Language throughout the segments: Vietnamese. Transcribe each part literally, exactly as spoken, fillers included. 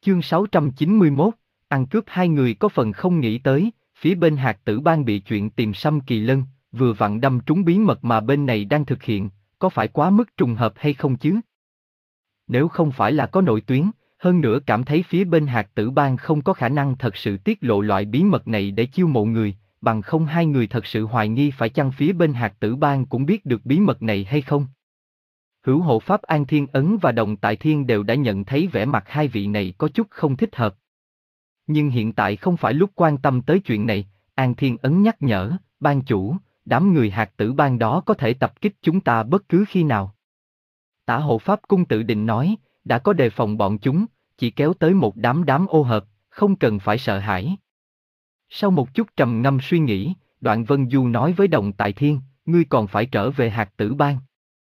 Chương sáu trăm chín mươi mốt, ăn cướp. Hai người có phần không nghĩ tới, phía bên Hạt Tử Bang bị chuyện tìm Sâm Kỳ Lân, vừa vặn đâm trúng bí mật mà bên này đang thực hiện, có phải quá mức trùng hợp hay không chứ? Nếu không phải là có nội tuyến, hơn nữa cảm thấy phía bên Hạt Tử Bang không có khả năng thật sự tiết lộ loại bí mật này để chiêu mộ người, bằng không hai người thật sự hoài nghi phải chăng phía bên Hạt Tử Bang cũng biết được bí mật này hay không? Hữu hộ pháp An Thiên Ấn và Đồng Tại Thiên đều đã nhận thấy vẻ mặt hai vị này có chút không thích hợp. Nhưng hiện tại không phải lúc quan tâm tới chuyện này, An Thiên Ấn nhắc nhở, ban chủ, đám người Hạt Tử Bang đó có thể tập kích chúng ta bất cứ khi nào. Tả hộ pháp cung tự định nói, đã có đề phòng bọn chúng, chỉ kéo tới một đám đám ô hợp, không cần phải sợ hãi. Sau một chút trầm ngâm suy nghĩ, Đoạn Vân Du nói với Đồng Tại Thiên, ngươi còn phải trở về Hạt Tử Bang.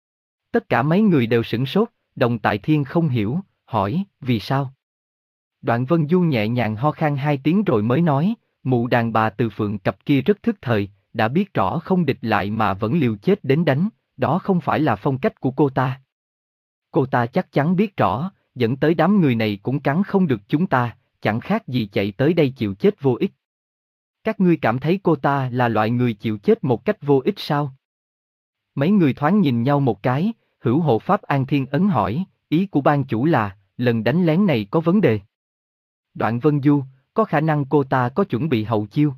Tất cả mấy người đều sửng sốt, Đồng Tại Thiên không hiểu, hỏi, vì sao? Đoạn Vân Du nhẹ nhàng ho khan hai tiếng rồi mới nói, mụ đàn bà Từ Phượng cặp kia rất thức thời, đã biết rõ không địch lại mà vẫn liều chết đến đánh, đó không phải là phong cách của cô ta. Cô ta chắc chắn biết rõ, dẫn tới đám người này cũng cắn không được chúng ta, chẳng khác gì chạy tới đây chịu chết vô ích. Các ngươi cảm thấy cô ta là loại người chịu chết một cách vô ích sao? Mấy người thoáng nhìn nhau một cái, Hữu hộ pháp An Thiên Ấn hỏi, ý của ban chủ là, lần đánh lén này có vấn đề. Đoạn Vân Du, có khả năng cô ta có chuẩn bị hậu chiêu.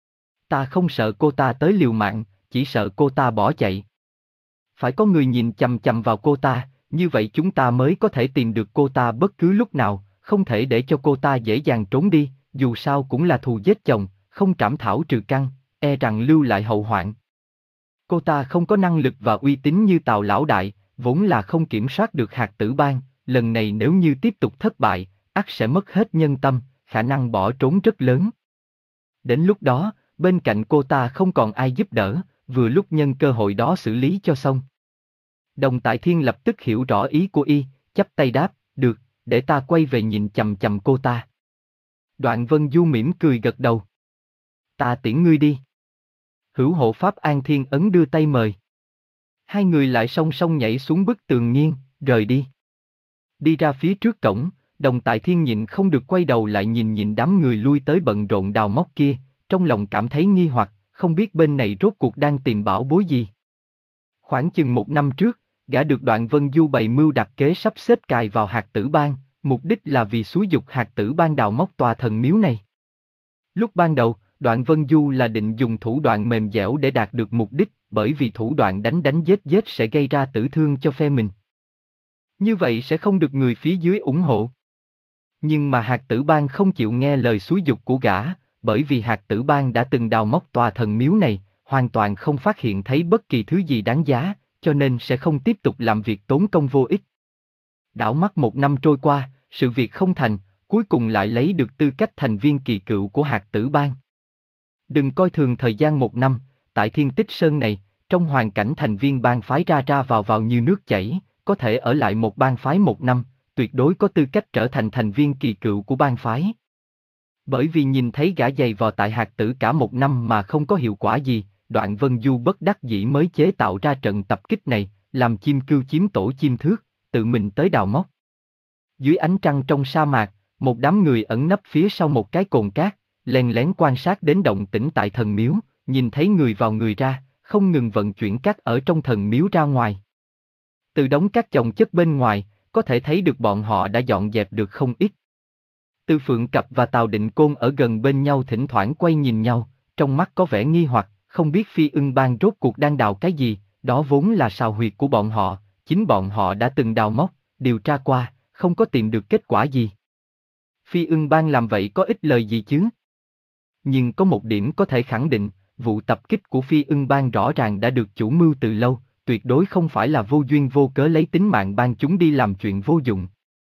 Ta không sợ cô ta tới liều mạng, chỉ sợ cô ta bỏ chạy. Phải có người nhìn chằm chằm vào cô ta, như vậy chúng ta mới có thể tìm được cô ta bất cứ lúc nào, không thể để cho cô ta dễ dàng trốn đi, dù sao cũng là thù giết chồng, không trảm thảo trừ căn, e rằng lưu lại hậu hoạn. Cô ta không có năng lực và uy tín như Tào lão đại, vốn là không kiểm soát được Hạt Tử Bang, lần này nếu như tiếp tục thất bại, ắt sẽ mất hết nhân tâm, khả năng bỏ trốn rất lớn. Đến lúc đó, bên cạnh cô ta không còn ai giúp đỡ, vừa lúc nhân cơ hội đó xử lý cho xong. Đồng Tại Thiên lập tức hiểu rõ ý của y, chắp tay đáp, được, để ta quay về nhìn chằm chằm cô ta. Đoạn Vân Du mỉm cười gật đầu. Ta tiễn ngươi đi. Hữu hộ pháp An Thiên Ấn đưa tay mời. Hai người lại song song nhảy xuống bức tường nghiêng, rời đi. Đi ra phía trước cổng, Đồng Tại Thiên nhịn không được quay đầu lại nhìn nhìn đám người lui tới bận rộn đào móc kia, trong lòng cảm thấy nghi hoặc, không biết bên này rốt cuộc đang tìm bảo bối gì. Khoảng chừng một năm trước, gã được Đoạn Vân Du bày mưu đặt kế sắp xếp cài vào Hạt Tử Bang, mục đích là vì xúi giục Hạt Tử Bang đào móc tòa thần miếu này. Lúc ban đầu, Đoạn Vân Du là định dùng thủ đoạn mềm dẻo để đạt được mục đích, bởi vì thủ đoạn đánh đánh giết giết sẽ gây ra tử thương cho phe mình. Như vậy sẽ không được người phía dưới ủng hộ. Nhưng mà Hạt Tử Bang không chịu nghe lời xúi giục của gã, bởi vì Hạt Tử Bang đã từng đào móc tòa thần miếu này, hoàn toàn không phát hiện thấy bất kỳ thứ gì đáng giá, cho nên sẽ không tiếp tục làm việc tốn công vô ích. Đảo mắt một năm trôi qua, sự việc không thành, cuối cùng lại lấy được tư cách thành viên kỳ cựu của Hạt Tử Bang. Đừng coi thường thời gian một năm, tại Thiên Tích Sơn này, trong hoàn cảnh thành viên bang phái ra ra vào vào như nước chảy, có thể ở lại một bang phái một năm, tuyệt đối có tư cách trở thành thành viên kỳ cựu của bang phái. Bởi vì nhìn thấy gã giày vò tại Hạt Tử cả một năm mà không có hiệu quả gì, Đoạn Vân Du bất đắc dĩ mới chế tạo ra trận tập kích này, làm chim cưu chiếm tổ chim thước, tự mình tới đào móc. Dưới ánh trăng trong sa mạc, một đám người ẩn nấp phía sau một cái cồn cát, len lén quan sát đến động tĩnh tại thần miếu, nhìn thấy người vào người ra, không ngừng vận chuyển cát ở trong thần miếu ra ngoài. Từ đống cát chồng chất bên ngoài, có thể thấy được bọn họ đã dọn dẹp được không ít. Từ Phượng Cập và Tào Định Côn ở gần bên nhau thỉnh thoảng quay nhìn nhau, trong mắt có vẻ nghi hoặc, không biết Phi Ưng Bang rốt cuộc đang đào cái gì, đó vốn là sào huyệt của bọn họ, chính bọn họ đã từng đào móc, điều tra qua, không có tìm được kết quả gì. Phi Ưng Bang làm vậy có ích lời gì chứ? Nhưng có một điểm có thể khẳng định, vụ tập kích của Phi Ưng Bang rõ ràng đã được chủ mưu từ lâu, tuyệt đối không phải là vô duyên vô cớ lấy tính mạng bang chúng đi làm chuyện vô dụng.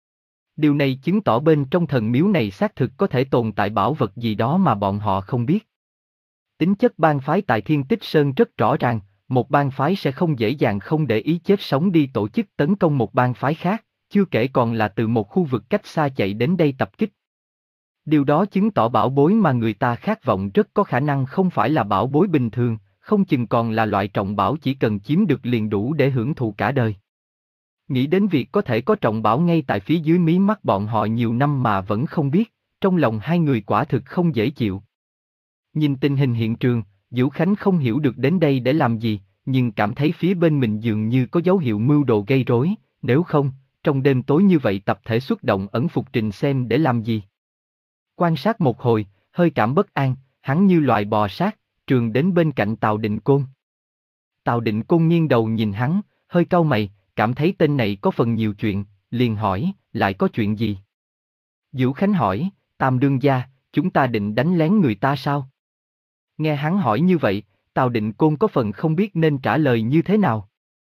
Điều này chứng tỏ bên trong thần miếu này xác thực có thể tồn tại bảo vật gì đó mà bọn họ không biết. Tính chất bang phái tại Thiên Tích Sơn rất rõ ràng, một bang phái sẽ không dễ dàng không để ý chết sống đi tổ chức tấn công một bang phái khác, chưa kể còn là từ một khu vực cách xa chạy đến đây tập kích. Điều đó chứng tỏ bảo bối mà người ta khát vọng rất có khả năng không phải là bảo bối bình thường, không chừng còn là loại trọng bảo chỉ cần chiếm được liền đủ để hưởng thụ cả đời. Nghĩ đến việc có thể có trọng bảo ngay tại phía dưới mí mắt bọn họ nhiều năm mà vẫn không biết, trong lòng hai người quả thực không dễ chịu. Nhìn tình hình hiện trường, Vũ Khánh không hiểu được đến đây để làm gì, nhưng cảm thấy phía bên mình dường như có dấu hiệu mưu đồ gây rối, nếu không, trong đêm tối như vậy tập thể xuất động ẩn phục trình xem để làm gì. Quan sát một hồi, hơi cảm bất an, hắn như loài bò sát, trường đến bên cạnh Tào Định Côn. Tào Định Côn nghiêng đầu nhìn hắn, hơi cau mày, cảm thấy tên này có phần nhiều chuyện, liền hỏi, lại có chuyện gì? Vũ Khánh hỏi, Tam đương gia, chúng ta định đánh lén người ta sao? Nghe hắn hỏi như vậy, Tào Định Côn có phần không biết nên trả lời như thế nào.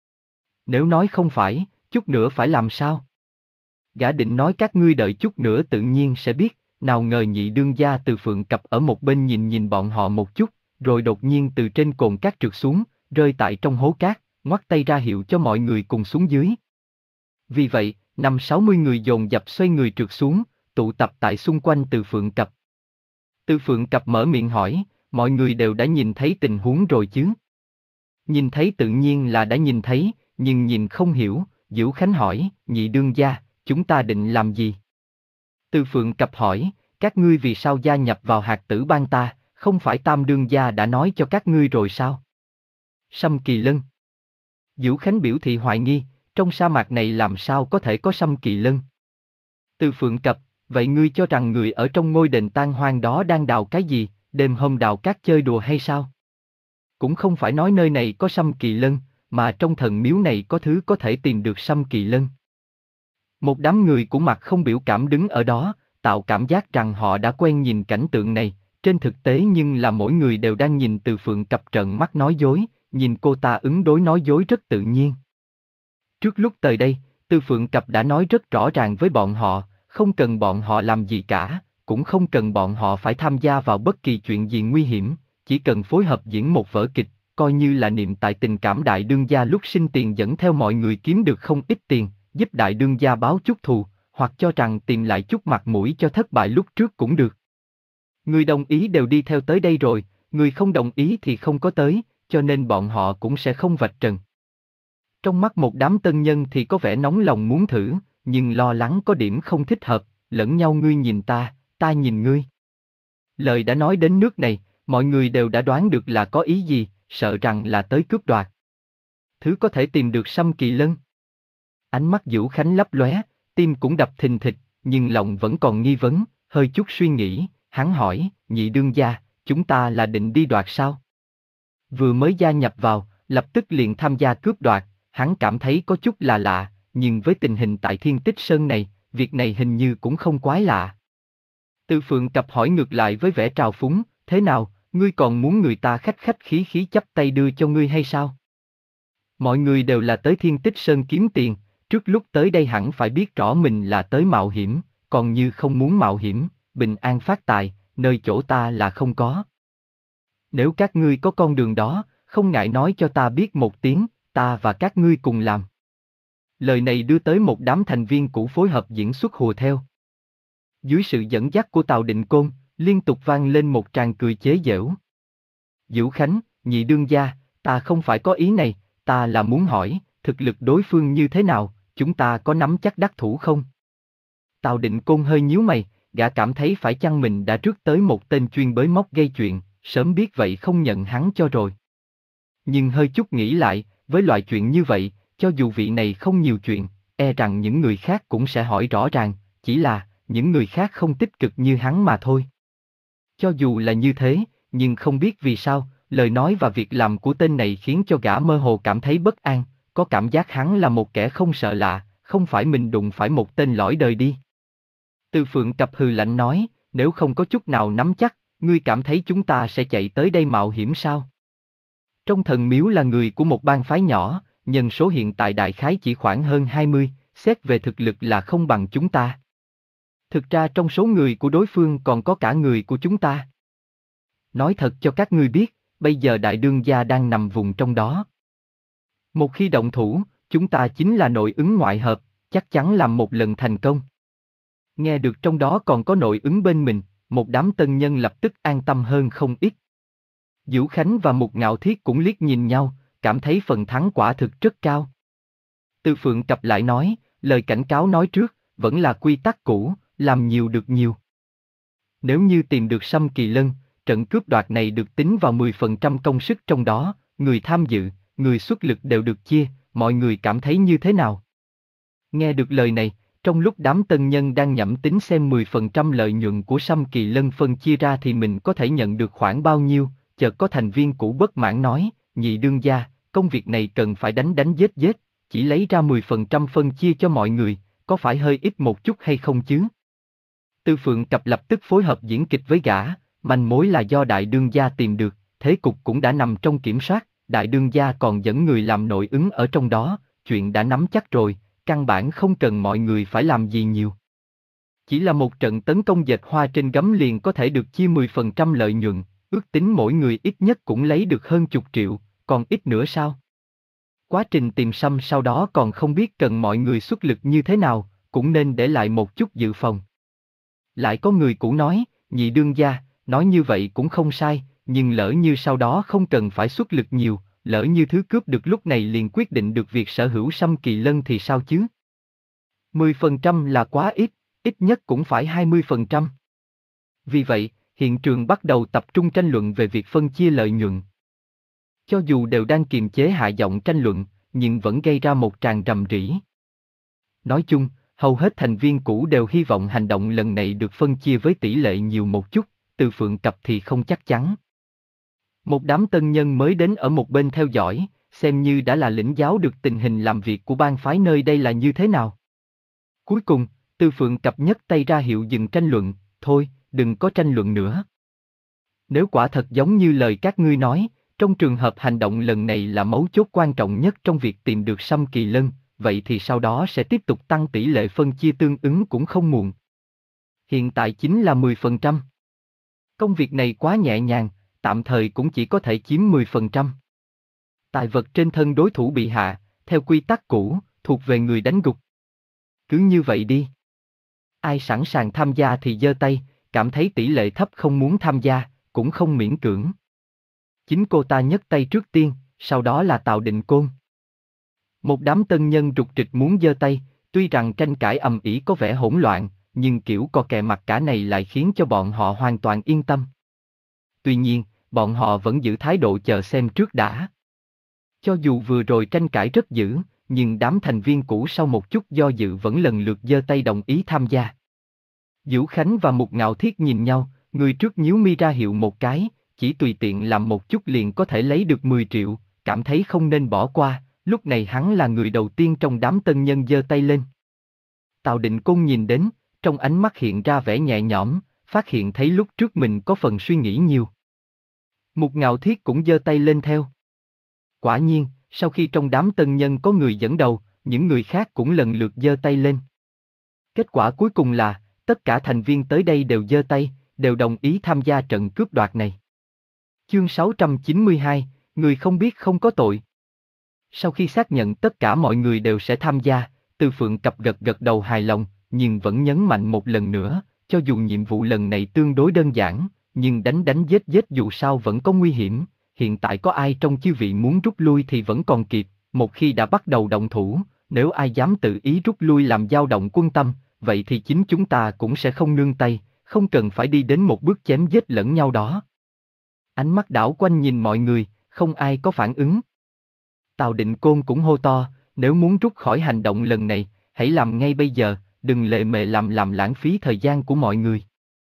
Nếu nói không phải, chút nữa phải làm sao? Gã định nói các ngươi đợi chút nữa tự nhiên sẽ biết, nào ngờ nhị đương gia Từ Phượng Cập ở một bên nhìn nhìn bọn họ một chút, rồi đột nhiên từ trên cồn cát trượt xuống, rơi tại trong hố cát, ngoắt tay ra hiệu cho mọi người cùng xuống dưới. Vì vậy, năm sáu mươi người dồn dập xoay người trượt xuống, tụ tập tại xung quanh Từ Phượng Cập. Từ Phượng Cập mở miệng hỏi, mọi người đều đã nhìn thấy tình huống rồi chứ? Nhìn thấy tự nhiên là đã nhìn thấy, nhưng nhìn không hiểu, Vũ Khánh hỏi, nhị đương gia, chúng ta định làm gì? Từ Phượng Cập hỏi, các ngươi vì sao gia nhập vào hạt tử bang ta, không phải Tam đương gia đã nói cho các ngươi rồi sao? Sâm Kỳ Lân. Vũ Khánh biểu thị hoài nghi, trong sa mạc này làm sao có thể có Sâm Kỳ Lân? Từ Phượng Cập, vậy ngươi cho rằng người ở trong ngôi đền tan hoang đó đang đào cái gì, đêm hôm đào cát chơi đùa hay sao? Cũng không phải nói nơi này có Sâm Kỳ Lân, mà trong thần miếu này có thứ có thể tìm được Sâm Kỳ Lân. Một đám người của mặt không biểu cảm đứng ở đó, tạo cảm giác rằng họ đã quen nhìn cảnh tượng này, trên thực tế nhưng là mỗi người đều đang nhìn Từ Phượng Cập trợn mắt nói dối, nhìn cô ta ứng đối nói dối rất tự nhiên. Trước lúc tới đây, Từ Phượng Cập đã nói rất rõ ràng với bọn họ, không cần bọn họ làm gì cả, cũng không cần bọn họ phải tham gia vào bất kỳ chuyện gì nguy hiểm, chỉ cần phối hợp diễn một vở kịch, coi như là niệm tại tình cảm đại đương gia lúc sinh tiền dẫn theo mọi người kiếm được không ít tiền, giúp đại đương gia báo chút thù, hoặc cho rằng tìm lại chút mặt mũi cho thất bại lúc trước cũng được. Người đồng ý đều đi theo tới đây rồi, người không đồng ý thì không có tới, cho nên bọn họ cũng sẽ không vạch trần. Trong mắt một đám tân nhân thì có vẻ nóng lòng muốn thử, nhưng lo lắng có điểm không thích hợp, lẫn nhau ngươi nhìn ta, ta nhìn ngươi. Lời đã nói đến nước này, mọi người đều đã đoán được là có ý gì, sợ rằng là tới cướp đoạt. Thứ có thể tìm được Sâm Kỳ Lân. Ánh mắt Vũ Khánh lấp lóe, tim cũng đập thình thịch, nhưng lòng vẫn còn nghi vấn, hơi chút suy nghĩ, hắn hỏi, nhị đương gia, chúng ta là định đi đoạt sao? Vừa mới gia nhập vào, lập tức liền tham gia cướp đoạt, hắn cảm thấy có chút là lạ, nhưng với tình hình tại Thiên Tích Sơn này, việc này hình như cũng không quái lạ. Từ Phượng Cập hỏi ngược lại với vẻ trào phúng, thế nào, ngươi còn muốn người ta khách khách khí khí chắp tay đưa cho ngươi hay sao? Mọi người đều là tới Thiên Tích Sơn kiếm tiền, trước lúc tới đây hẳn phải biết rõ mình là tới mạo hiểm, còn như không muốn mạo hiểm, bình an phát tài, nơi chỗ ta là không có. Nếu các ngươi có con đường đó, không ngại nói cho ta biết một tiếng, ta và các ngươi cùng làm. Lời này đưa tới một đám thành viên cũ phối hợp diễn xuất hùa theo. Dưới sự dẫn dắt của Tào Định Côn, liên tục vang lên một tràng cười chế giễu. Vũ Khánh, nhị đương gia, ta không phải có ý này, ta là muốn hỏi, thực lực đối phương như thế nào, chúng ta có nắm chắc đắc thủ không? Tào Định Côn hơi nhíu mày, gã cảm thấy phải chăng mình đã rước tới một tên chuyên bới móc gây chuyện, sớm biết vậy không nhận hắn cho rồi. Nhưng hơi chút nghĩ lại, với loại chuyện như vậy, cho dù vị này không nhiều chuyện, e rằng những người khác cũng sẽ hỏi rõ ràng, chỉ là, những người khác không tích cực như hắn mà thôi. Cho dù là như thế, nhưng không biết vì sao, lời nói và việc làm của tên này khiến cho gã mơ hồ cảm thấy bất an, có cảm giác hắn là một kẻ không sợ lạ, không phải mình đụng phải một tên lõi đời đi. Từ Phượng Cập hừ lạnh nói, nếu không có chút nào nắm chắc, ngươi cảm thấy chúng ta sẽ chạy tới đây mạo hiểm sao? Trong thần miếu là người của một bang phái nhỏ, nhân số hiện tại đại khái chỉ khoảng hơn hai mươi, xét về thực lực là không bằng chúng ta. Thực ra trong số người của đối phương còn có cả người của chúng ta. Nói thật cho các ngươi biết, bây giờ đại đương gia đang nằm vùng trong đó. Một khi động thủ, chúng ta chính là nội ứng ngoại hợp, chắc chắn làm một lần thành công. Nghe được trong đó còn có nội ứng bên mình, một đám tân nhân lập tức an tâm hơn không ít. Vũ Khánh và Mục Ngạo Thiết cũng liếc nhìn nhau, cảm thấy phần thắng quả thực rất cao. Từ Phượng Cập lại nói, lời cảnh cáo nói trước, vẫn là quy tắc cũ, làm nhiều được nhiều. Nếu như tìm được Sâm Kỳ Lân, trận cướp đoạt này được tính vào mười phần trăm công sức trong đó, người tham dự, người xuất lực đều được chia, mọi người cảm thấy như thế nào? Nghe được lời này, trong lúc đám tân nhân đang nhẩm tính xem mười phần trăm lợi nhuận của Sâm Kỳ Lân phân chia ra thì mình có thể nhận được khoảng bao nhiêu, chợt có thành viên cũ bất mãn nói, nhị đương gia, công việc này cần phải đánh đánh giết giết, chỉ lấy ra mười phần trăm phân chia cho mọi người, có phải hơi ít một chút hay không chứ? Tư Phượng Cập lập tức phối hợp diễn kịch với gã, manh mối là do đại đương gia tìm được, thế cục cũng đã nằm trong kiểm soát, đại đương gia còn dẫn người làm nội ứng ở trong đó, chuyện đã nắm chắc rồi, căn bản không cần mọi người phải làm gì nhiều. Chỉ là một trận tấn công dệt hoa trên gấm liền có thể được chia mười phần trăm lợi nhuận, ước tính mỗi người ít nhất cũng lấy được hơn chục triệu, còn ít nữa sao? Quá trình tìm Sâm sau đó còn không biết cần mọi người xuất lực như thế nào, cũng nên để lại một chút dự phòng. Lại có người cũ nói, nhị đương gia, nói như vậy cũng không sai, nhưng lỡ như sau đó không cần phải xuất lực nhiều, lỡ như thứ cướp được lúc này liền quyết định được việc sở hữu Sâm Kỳ Lân thì sao chứ? mười phần trăm là quá ít, ít nhất cũng phải hai mươi phần trăm. Vì vậy, hiện trường bắt đầu tập trung tranh luận về việc phân chia lợi nhuận. Cho dù đều đang kiềm chế hạ giọng tranh luận, nhưng vẫn gây ra một tràng rầm rĩ. Nói chung, hầu hết thành viên cũ đều hy vọng hành động lần này được phân chia với tỷ lệ nhiều một chút, Từ Phượng Cập thì không chắc chắn. Một đám tân nhân mới đến ở một bên theo dõi, xem như đã là lĩnh giáo được tình hình làm việc của bang phái nơi đây là như thế nào. Cuối cùng, Từ Phượng Cập nhấc tay ra hiệu dừng tranh luận, thôi, đừng có tranh luận nữa. Nếu quả thật giống như lời các ngươi nói, trong trường hợp hành động lần này là mấu chốt quan trọng nhất trong việc tìm được Sâm Kỳ Lân, vậy thì sau đó sẽ tiếp tục tăng tỷ lệ phân chia tương ứng cũng không muộn. Hiện tại chính là mười phần trăm. Công việc này quá nhẹ nhàng, tạm thời cũng chỉ có thể chiếm mười phần trăm. Tài vật trên thân đối thủ bị hạ, theo quy tắc cũ, thuộc về người đánh gục. Cứ như vậy đi. Ai sẵn sàng tham gia thì giơ tay, cảm thấy tỷ lệ thấp không muốn tham gia, cũng không miễn cưỡng. Chính cô ta nhấc tay trước tiên, sau đó là Tào Định Côn. Một đám tân nhân rục rịch muốn giơ tay, tuy rằng tranh cãi ầm ĩ có vẻ hỗn loạn, nhưng kiểu co kè mặt cả này lại khiến cho bọn họ hoàn toàn yên tâm. Tuy nhiên, bọn họ vẫn giữ thái độ chờ xem trước đã. Cho dù vừa rồi tranh cãi rất dữ, nhưng đám thành viên cũ sau một chút do dự vẫn lần lượt giơ tay đồng ý tham gia. Vũ Khánh và Mục Ngạo Thiết nhìn nhau, người trước nhíu mi ra hiệu một cái, chỉ tùy tiện làm một chút liền có thể lấy được mười triệu, cảm thấy không nên bỏ qua, lúc này hắn là người đầu tiên trong đám tân nhân giơ tay lên. Tào Định Côn nhìn đến, trong ánh mắt hiện ra vẻ nhẹ nhõm, phát hiện thấy lúc trước mình có phần suy nghĩ nhiều. Mục Ngạo Thiết cũng giơ tay lên theo. Quả nhiên, sau khi trong đám tân nhân có người dẫn đầu, những người khác cũng lần lượt giơ tay lên. Kết quả cuối cùng là, tất cả thành viên tới đây đều giơ tay, đều đồng ý tham gia trận cướp đoạt này. Chương sáu trăm chín mươi hai, người không biết không có tội. Sau khi xác nhận tất cả mọi người đều sẽ tham gia, Từ Phượng Cập gật gật đầu hài lòng, nhưng vẫn nhấn mạnh một lần nữa, cho dù nhiệm vụ lần này tương đối đơn giản, nhưng đánh đánh giết giết dù sao vẫn có nguy hiểm, hiện tại có ai trong chư vị muốn rút lui thì vẫn còn kịp, một khi đã bắt đầu động thủ, nếu ai dám tự ý rút lui làm dao động quân tâm, vậy thì chính chúng ta cũng sẽ không nương tay, không cần phải đi đến một bước chém giết lẫn nhau đó. Ánh mắt đảo quanh nhìn mọi người, không ai có phản ứng. Tào Định Côn cũng hô to, nếu muốn rút khỏi hành động lần này, hãy làm ngay bây giờ, đừng lệ mề làm làm lãng phí thời gian của mọi người.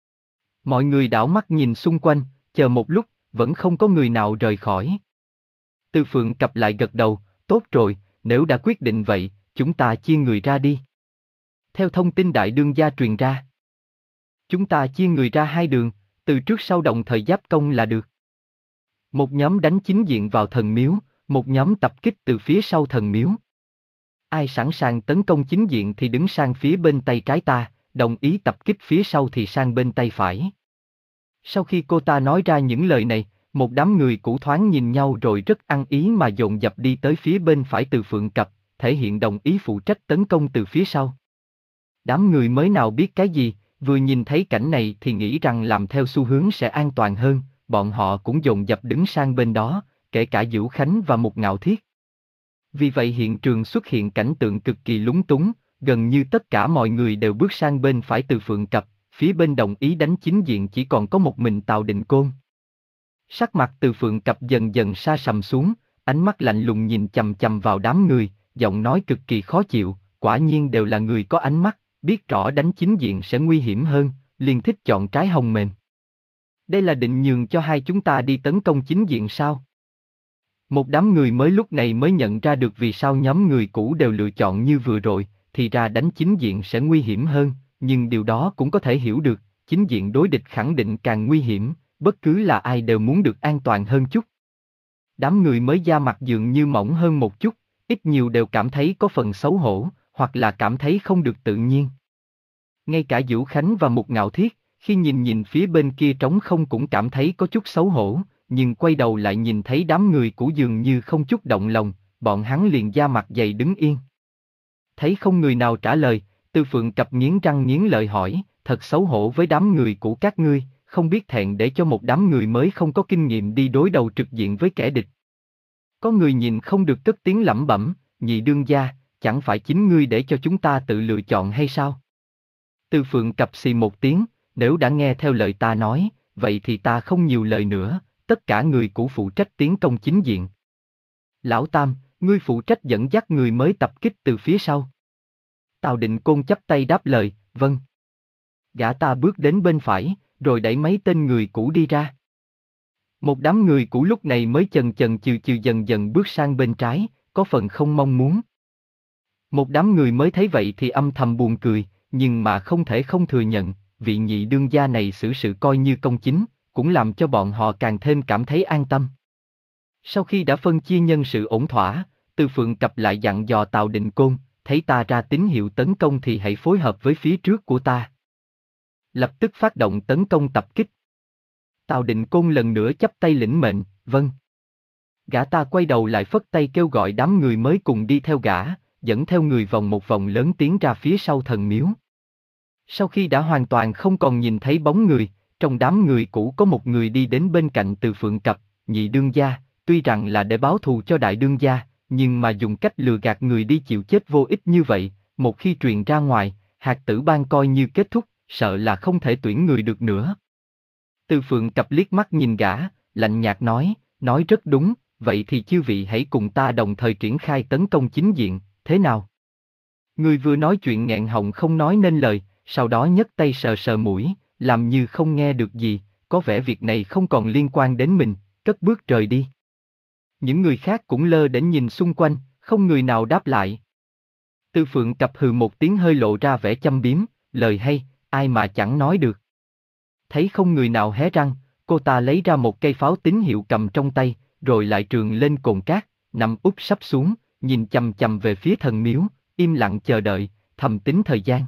Mọi người đảo mắt nhìn xung quanh, chờ một lúc, vẫn không có người nào rời khỏi. Từ Phượng Cập lại gật đầu, tốt rồi, nếu đã quyết định vậy, chúng ta chia người ra đi. Theo thông tin đại đương gia truyền ra, chúng ta chia người ra hai đường, từ trước sau đồng thời giáp công là được. Một nhóm đánh chính diện vào thần miếu, một nhóm tập kích từ phía sau thần miếu. Ai sẵn sàng tấn công chính diện thì đứng sang phía bên tay trái ta, đồng ý tập kích phía sau thì sang bên tay phải. Sau khi cô ta nói ra những lời này, một đám người cũ thoáng nhìn nhau rồi rất ăn ý mà dồn dập đi tới phía bên phải Từ Phượng Cập, thể hiện đồng ý phụ trách tấn công từ phía sau. Đám người mới nào biết cái gì, vừa nhìn thấy cảnh này thì nghĩ rằng làm theo xu hướng sẽ an toàn hơn, bọn họ cũng dồn dập đứng sang bên đó, kể cả Vũ Khánh và Mục Ngạo Thiết. Vì vậy hiện trường xuất hiện cảnh tượng cực kỳ lúng túng, gần như tất cả mọi người đều bước sang bên phải Từ Phượng Cập, phía bên đồng ý đánh chính diện chỉ còn có một mình Tào Định Côn. Sắc mặt Từ Phượng Cập dần dần sa sầm xuống, ánh mắt lạnh lùng nhìn chằm chằm vào đám người, giọng nói cực kỳ khó chịu, quả nhiên đều là người có ánh mắt, biết rõ đánh chính diện sẽ nguy hiểm hơn, liền thích chọn trái hồng mềm. Đây là định nhường cho hai chúng ta đi tấn công chính diện sao? Một đám người mới lúc này mới nhận ra được vì sao nhóm người cũ đều lựa chọn như vừa rồi, thì ra đánh chính diện sẽ nguy hiểm hơn, nhưng điều đó cũng có thể hiểu được, chính diện đối địch khẳng định càng nguy hiểm, bất cứ là ai đều muốn được an toàn hơn chút. Đám người mới da mặt dường như mỏng hơn một chút, ít nhiều đều cảm thấy có phần xấu hổ, hoặc là cảm thấy không được tự nhiên. Ngay cả Vũ Khánh và Mục Ngạo Thiết, khi nhìn nhìn phía bên kia trống không cũng cảm thấy có chút xấu hổ, nhưng quay đầu lại nhìn thấy đám người của dường như không chút động lòng, bọn hắn liền da mặt dày đứng yên. Thấy không người nào trả lời, Từ Phượng Cập nghiến răng nghiến lợi hỏi, thật xấu hổ với đám người của các ngươi, không biết thẹn để cho một đám người mới không có kinh nghiệm đi đối đầu trực diện với kẻ địch. Có người nhìn không được cất tiếng lẩm bẩm, nhị đương gia, chẳng phải chính ngươi để cho chúng ta tự lựa chọn hay sao? Từ Phượng Cập xì một tiếng, nếu đã nghe theo lời ta nói, vậy thì ta không nhiều lời nữa, tất cả người cũ phụ trách tiến công chính diện. Lão Tam, ngươi phụ trách dẫn dắt người mới tập kích từ phía sau. Tào Định Côn chắp tay đáp lời, vâng. Gã ta bước đến bên phải, rồi đẩy mấy tên người cũ đi ra. Một đám người cũ lúc này mới chần chần chừ chừ dần dần bước sang bên trái, có phần không mong muốn. Một đám người mới thấy vậy thì âm thầm buồn cười, nhưng mà không thể không thừa nhận, vị nhị đương gia này xử sự coi như công chính, cũng làm cho bọn họ càng thêm cảm thấy an tâm. Sau khi đã phân chia nhân sự ổn thỏa, Từ Phượng Cập lại dặn dò Tào Định Côn, thấy ta ra tín hiệu tấn công thì hãy phối hợp với phía trước của ta. Lập tức phát động tấn công tập kích. Tào Định Côn lần nữa chắp tay lĩnh mệnh, vâng. Gã ta quay đầu lại phất tay kêu gọi đám người mới cùng đi theo gã, dẫn theo người vòng một vòng lớn tiến ra phía sau thần miếu. Sau khi đã hoàn toàn không còn nhìn thấy bóng người, trong đám người cũ có một người đi đến bên cạnh Từ Phượng Cập, nhị đương gia, tuy rằng là để báo thù cho đại đương gia, nhưng mà dùng cách lừa gạt người đi chịu chết vô ích như vậy, một khi truyền ra ngoài, hạt tử bang coi như kết thúc, sợ là không thể tuyển người được nữa. Từ Phượng Cập liếc mắt nhìn gã, lạnh nhạt nói, nói rất đúng, vậy thì chư vị hãy cùng ta đồng thời triển khai tấn công chính diện, thế nào? Người vừa nói chuyện nghẹn họng không nói nên lời, sau đó nhấc tay sờ sờ mũi, làm như không nghe được gì, có vẻ việc này không còn liên quan đến mình, cất bước rời đi. Những người khác cũng lơ đễnh nhìn xung quanh, không người nào đáp lại. Từ Phượng Cập hừ một tiếng hơi lộ ra vẻ châm biếm, lời hay, ai mà chẳng nói được. Thấy không người nào hé răng, cô ta lấy ra một cây pháo tín hiệu cầm trong tay, rồi lại trường lên cồn cát, nằm úp sắp xuống, nhìn chằm chằm về phía thần miếu, im lặng chờ đợi, thầm tính thời gian.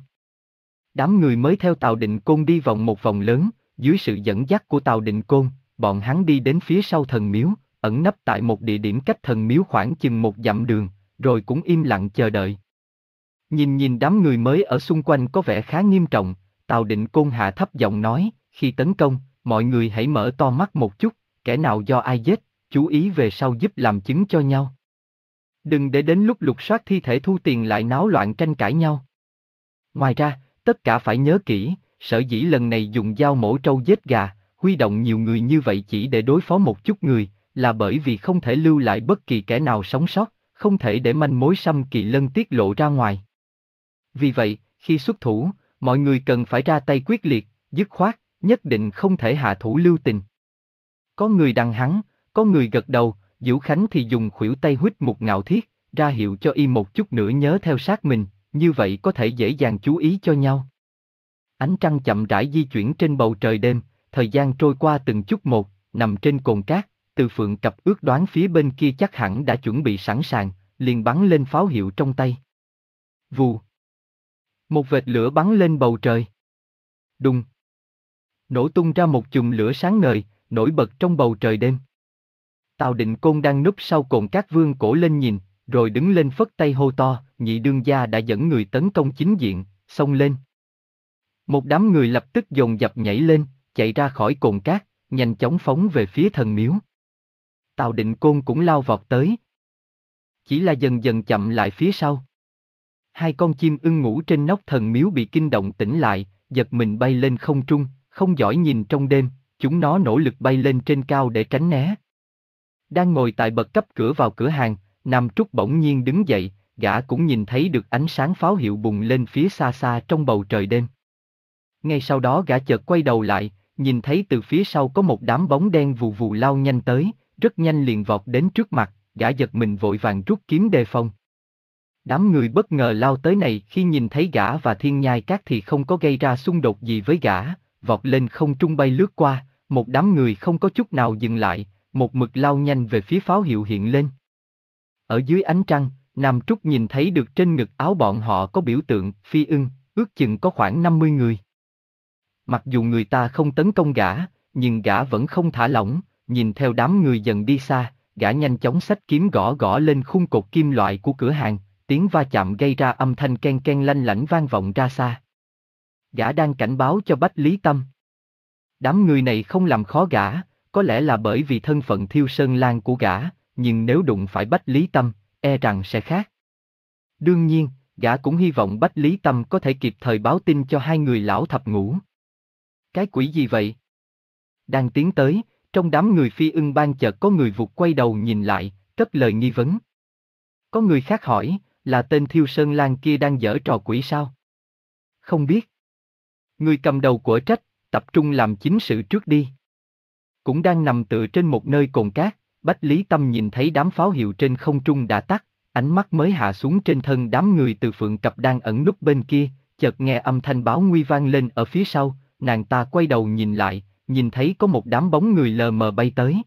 Đám người mới theo Tào Định Côn đi vòng một vòng lớn, dưới sự dẫn dắt của Tào Định Côn, bọn hắn đi đến phía sau thần miếu, ẩn nấp tại một địa điểm cách thần miếu khoảng chừng một dặm đường, rồi cũng im lặng chờ đợi. Nhìn nhìn đám người mới ở xung quanh có vẻ khá nghiêm trọng, Tào Định Côn hạ thấp giọng nói, khi tấn công, mọi người hãy mở to mắt một chút, kẻ nào do ai giết, chú ý về sau giúp làm chứng cho nhau. Đừng để đến lúc lục soát thi thể thu tiền lại náo loạn tranh cãi nhau. Ngoài ra, tất cả phải nhớ kỹ, sở dĩ lần này dùng dao mổ trâu giết gà, huy động nhiều người như vậy chỉ để đối phó một chút người, là bởi vì không thể lưu lại bất kỳ kẻ nào sống sót, không thể để manh mối Sâm Kỳ Lân tiết lộ ra ngoài. Vì vậy, khi xuất thủ, mọi người cần phải ra tay quyết liệt, dứt khoát, nhất định không thể hạ thủ lưu tình. Có người đằng hắn, có người gật đầu, Vũ Khánh thì dùng khuỷu tay huýt Mục Ngạo Thiết, ra hiệu cho y một chút nữa nhớ theo sát mình, như vậy có thể dễ dàng chú ý cho nhau. Ánh trăng chậm rãi di chuyển trên bầu trời đêm, thời gian trôi qua từng chút một, nằm trên cồn cát, Từ Phượng Cập ước đoán phía bên kia chắc hẳn đã chuẩn bị sẵn sàng, liền bắn lên pháo hiệu trong tay. Vù. Một vệt lửa bắn lên bầu trời. Đùng. Nổ tung ra một chùm lửa sáng ngời, nổi bật trong bầu trời đêm. Tào Định Côn đang núp sau cồn cát vương cổ lên nhìn, rồi đứng lên phất tay hô to, nhị đương gia đã dẫn người tấn công chính diện, xông lên. Một đám người lập tức dồn dập nhảy lên, chạy ra khỏi cồn cát, nhanh chóng phóng về phía thần miếu. Tào Định Côn cũng lao vọt tới. chỉ là dần dần chậm lại phía sau. Hai con chim ưng ngủ trên nóc thần miếu bị kinh động tỉnh lại, giật mình bay lên không trung, không giỏi nhìn trong đêm, chúng nó nỗ lực bay lên trên cao để tránh né. Đang ngồi tại bậc cấp cửa vào cửa hàng, Nam Trúc bỗng nhiên đứng dậy, gã cũng nhìn thấy được ánh sáng pháo hiệu bùng lên phía xa xa trong bầu trời đêm. Ngay sau đó gã chợt quay đầu lại, nhìn thấy từ phía sau có một đám bóng đen vù vù lao nhanh tới, rất nhanh liền vọt đến trước mặt, gã giật mình vội vàng rút kiếm đề phòng. Đám người bất ngờ lao tới này khi nhìn thấy gã và Thiên Nhai Các thì không có gây ra xung đột gì với gã, vọt lên không trung bay lướt qua, một đám người không có chút nào dừng lại, một mực lao nhanh về phía pháo hiệu hiện lên. Ở dưới ánh trăng, Nam Trúc nhìn thấy được trên ngực áo bọn họ có biểu tượng phi ưng, ước chừng có khoảng năm mươi người. Mặc dù người ta không tấn công gã, nhưng gã vẫn không thả lỏng, nhìn theo đám người dần đi xa, gã nhanh chóng xách kiếm gõ gõ lên khung cột kim loại của cửa hàng, tiếng va chạm gây ra âm thanh ken ken lanh lảnh vang vọng ra xa. Gã đang cảnh báo cho Bách Lý Tâm. Đám người này không làm khó gã, có lẽ là bởi vì thân phận Thiêu Sơn Lang của gã, nhưng nếu đụng phải Bách Lý Tâm, e rằng sẽ khác. Đương nhiên, gã cũng hy vọng Bách Lý Tâm có thể kịp thời báo tin cho hai người lão thập ngũ. Cái quỷ gì vậy? Đang tiến tới, trong đám người Phi Ưng Bang chợt có người vụt quay đầu nhìn lại, cất lời nghi vấn. Có người khác hỏi, là tên Thiêu Sơn Lang kia đang giở trò quỷ sao? Không biết. Người cầm đầu của trách, tập trung làm chính sự trước đi. Cũng đang nằm tựa trên một nơi cồn cát, Bách Lý Tâm nhìn thấy đám pháo hiệu trên không trung đã tắt, ánh mắt mới hạ xuống trên thân đám người từ Phượng Cập đang ẩn núp bên kia, chợt nghe âm thanh báo nguy vang lên ở phía sau, nàng ta quay đầu nhìn lại, nhìn thấy có một đám bóng người lờ mờ bay tới.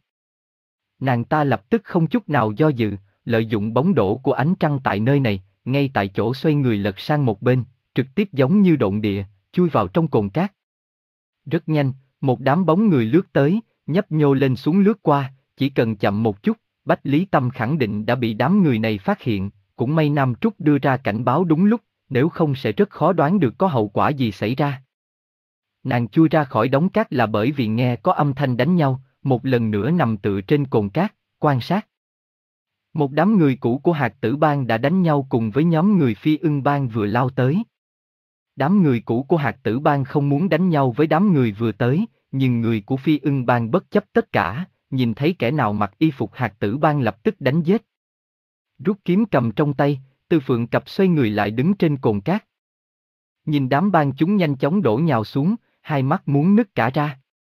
Nàng ta lập tức không chút nào do dự, lợi dụng bóng đổ của ánh trăng tại nơi này, ngay tại chỗ xoay người lật sang một bên, trực tiếp giống như độn địa, chui vào trong cồn cát. Rất nhanh, một đám bóng người lướt tới, nhấp nhô lên xuống lướt qua, chỉ cần chậm một chút, Bách Lý Tâm khẳng định đã bị đám người này phát hiện, cũng may Nam Trúc đưa ra cảnh báo đúng lúc, nếu không sẽ rất khó đoán được có hậu quả gì xảy ra. Nàng chui ra khỏi đống cát là bởi vì nghe có âm thanh đánh nhau, một lần nữa nằm tựa trên cồn cát, quan sát. Một đám người cũ của Hạt Tử Bang đã đánh nhau cùng với nhóm người Phi Ưng Bang vừa lao tới. Đám người cũ của Hạt Tử Bang không muốn đánh nhau với đám người vừa tới, nhưng người của Phi Ưng Bang bất chấp tất cả, nhìn thấy kẻ nào mặc y phục Hạt Tử Bang lập tức đánh giết. Rút kiếm cầm trong tay, Từ Phượng Cập xoay người lại đứng trên cồn cát. Nhìn đám bang chúng nhanh chóng đổ nhào xuống, hai mắt muốn nứt cả ra.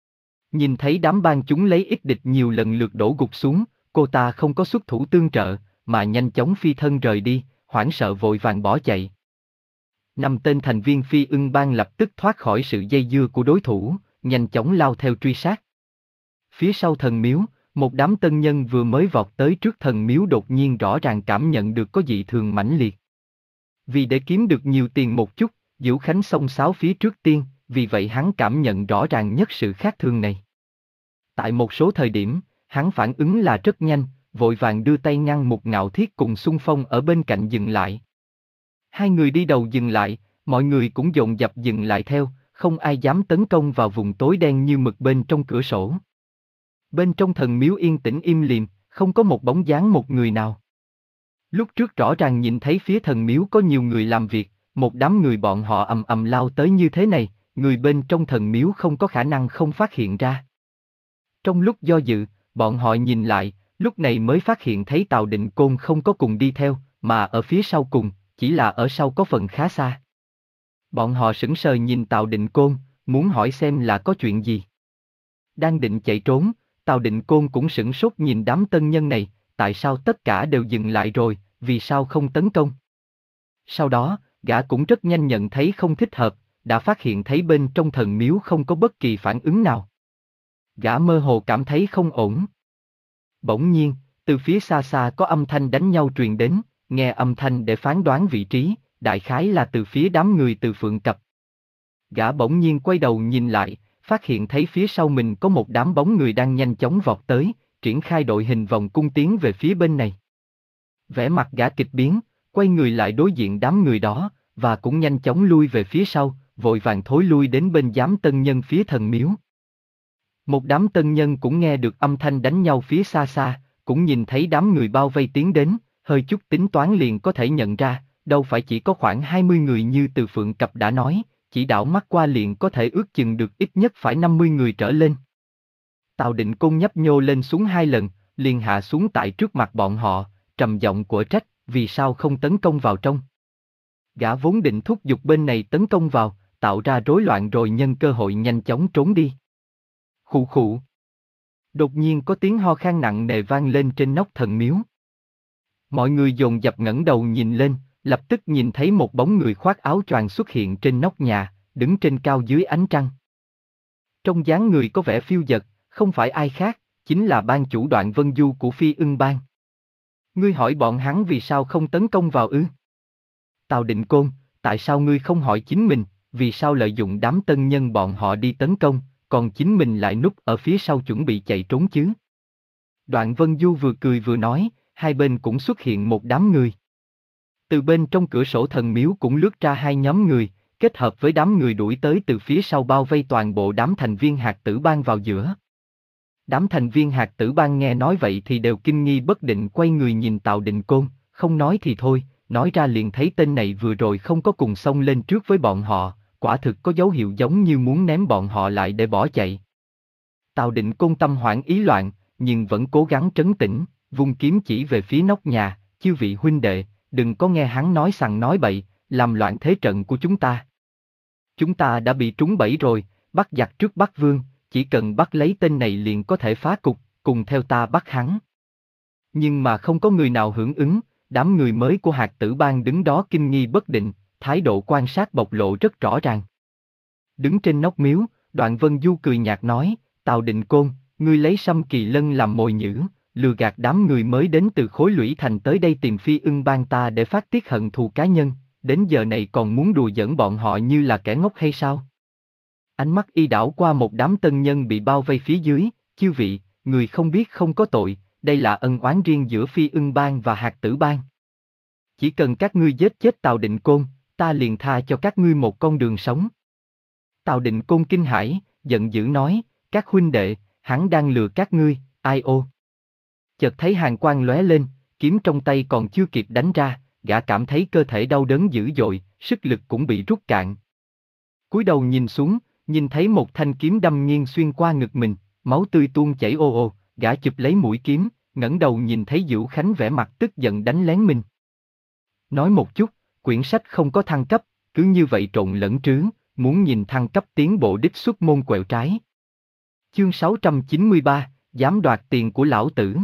Nhìn thấy đám bang chúng lấy ít địch nhiều lần lượt đổ gục xuống, cô ta không có xuất thủ tương trợ, mà nhanh chóng phi thân rời đi, hoảng sợ vội vàng bỏ chạy. Năm tên thành viên Phi Ưng Bang lập tức thoát khỏi sự dây dưa của đối thủ, nhanh chóng lao theo truy sát. Phía sau thần miếu, một đám tân nhân vừa mới vọt tới trước thần miếu đột nhiên rõ ràng cảm nhận được có dị thường mãnh liệt. Vì để kiếm được nhiều tiền một chút, Diễu Khánh xông xáo phía trước tiên, vì vậy hắn cảm nhận rõ ràng nhất sự khác thường này. Tại một số thời điểm, hắn phản ứng là rất nhanh, vội vàng đưa tay ngăn Mục Ngạo Thiết cùng Xung Phong ở bên cạnh dừng lại. Hai người đi đầu dừng lại, mọi người cũng dồn dập dừng lại theo, không ai dám tấn công vào vùng tối đen như mực bên trong cửa sổ. Bên trong thần miếu yên tĩnh im lìm, không có một bóng dáng một người nào. Lúc trước rõ ràng nhìn thấy phía thần miếu có nhiều người làm việc, một đám người bọn họ ầm ầm lao tới như thế này, người bên trong thần miếu không có khả năng không phát hiện ra. Trong lúc do dự, bọn họ nhìn lại, lúc này mới phát hiện thấy Tào Định Côn không có cùng đi theo, mà ở phía sau cùng, chỉ là ở sau có phần khá xa. Bọn họ sững sờ nhìn Tào Định Côn, muốn hỏi xem là có chuyện gì. Đang định chạy trốn, Tào Định Côn cũng sửng sốt nhìn đám tân nhân này, tại sao tất cả đều dừng lại rồi, vì sao không tấn công? Sau đó, gã cũng rất nhanh nhận thấy không thích hợp, đã phát hiện thấy bên trong thần miếu không có bất kỳ phản ứng nào. Gã mơ hồ cảm thấy không ổn. Bỗng nhiên, từ phía xa xa có âm thanh đánh nhau truyền đến, nghe âm thanh để phán đoán vị trí, đại khái là từ phía đám người Từ Phượng Cập. Gã bỗng nhiên quay đầu nhìn lại, phát hiện thấy phía sau mình có một đám bóng người đang nhanh chóng vọt tới, triển khai đội hình vòng cung tiến về phía bên này. Vẻ mặt gã kịch biến, quay người lại đối diện đám người đó, và cũng nhanh chóng lui về phía sau, vội vàng thối lui đến bên giám tân nhân phía thần miếu. Một đám tân nhân cũng nghe được âm thanh đánh nhau phía xa xa, cũng nhìn thấy đám người bao vây tiến đến, hơi chút tính toán liền có thể nhận ra, đâu phải chỉ có khoảng hai mươi người như Từ Phượng Cập đã nói, chỉ đảo mắt qua liền có thể ước chừng được ít nhất phải năm mươi người trở lên. Tào Định Côn nhấp nhô lên xuống hai lần, liền hạ xuống tại trước mặt bọn họ, trầm giọng của trách, vì sao không tấn công vào trong. Gã vốn định thúc giục bên này tấn công vào, tạo ra rối loạn rồi nhân cơ hội nhanh chóng trốn đi. Khụ khụ. Đột nhiên có tiếng ho khan nặng nề vang lên trên nóc thần miếu. Mọi người dồn dập ngẩng đầu nhìn lên, lập tức nhìn thấy một bóng người khoác áo choàng xuất hiện trên nóc nhà, đứng trên cao dưới ánh trăng. Trong dáng người có vẻ phiêu dật, không phải ai khác, chính là ban chủ Đoạn Vân Du của Phi Ưng Bang. Ngươi hỏi bọn hắn vì sao không tấn công vào ư? Tào Định Côn, tại sao ngươi không hỏi chính mình, vì sao lợi dụng đám tân nhân bọn họ đi tấn công, còn chính mình lại núp ở phía sau chuẩn bị chạy trốn chứ? Đoạn Vân Du vừa cười vừa nói, hai bên cũng xuất hiện một đám người. Từ bên trong cửa sổ thần miếu cũng lướt ra hai nhóm người, kết hợp với đám người đuổi tới từ phía sau bao vây toàn bộ đám thành viên Hạt Tử Bang vào giữa. Đám thành viên Hạt Tử Bang nghe nói vậy thì đều kinh nghi bất định quay người nhìn Tào Định Côn, không nói thì thôi, nói ra liền thấy tên này vừa rồi không có cùng xông lên trước với bọn họ, quả thực có dấu hiệu giống như muốn ném bọn họ lại để bỏ chạy. Tào Định Côn tâm hoảng ý loạn, nhưng vẫn cố gắng trấn tĩnh, vung kiếm chỉ về phía nóc nhà, chư vị huynh đệ, đừng có nghe hắn nói sằng nói bậy, làm loạn thế trận của chúng ta. Chúng ta đã bị trúng bẫy rồi, bắt giặc trước bắt vương, chỉ cần bắt lấy tên này liền có thể phá cục, cùng theo ta bắt hắn. Nhưng mà không có người nào hưởng ứng, đám người mới của Hạt Tử Bang đứng đó kinh nghi bất định, thái độ quan sát bộc lộ rất rõ ràng. Đứng trên nóc miếu, Đoạn Vân Du cười nhạt nói, Tào Định Côn, ngươi lấy Sâm Kỳ Lân làm mồi nhử, lừa gạt đám người mới đến từ khối lũy thành tới đây tìm Phi Ưng Bang ta để phát tiết hận thù cá nhân, đến giờ này còn muốn đùa giỡn bọn họ như là kẻ ngốc hay sao? Ánh mắt y đảo qua một đám tân nhân bị bao vây phía dưới, chư vị, người không biết không có tội, đây là ân oán riêng giữa Phi Ưng Bang và Hạt Tử Bang. Chỉ cần các ngươi giết chết Tào Định Côn, ta liền tha cho các ngươi một con đường sống. Tào Định Côn kinh hãi, giận dữ nói, các huynh đệ, hắn đang lừa các ngươi, ai ô. Chợt thấy hàn quang lóe lên, kiếm trong tay còn chưa kịp đánh ra, gã cảm thấy cơ thể đau đớn dữ dội, sức lực cũng bị rút cạn. Cúi đầu nhìn xuống, nhìn thấy một thanh kiếm đâm nghiêng xuyên qua ngực mình, máu tươi tuôn chảy ồ ồ, gã chụp lấy mũi kiếm, ngẩng đầu nhìn thấy Dữu Khánh vẻ mặt tức giận đánh lén mình. Nói một chút, quyển sách không có thăng cấp, cứ như vậy trộn lẫn trứ, muốn nhìn thăng cấp tiến bộ đích xuất môn quẹo trái. Chương sáu trăm chín mươi ba, dám đoạt tiền của lão tử.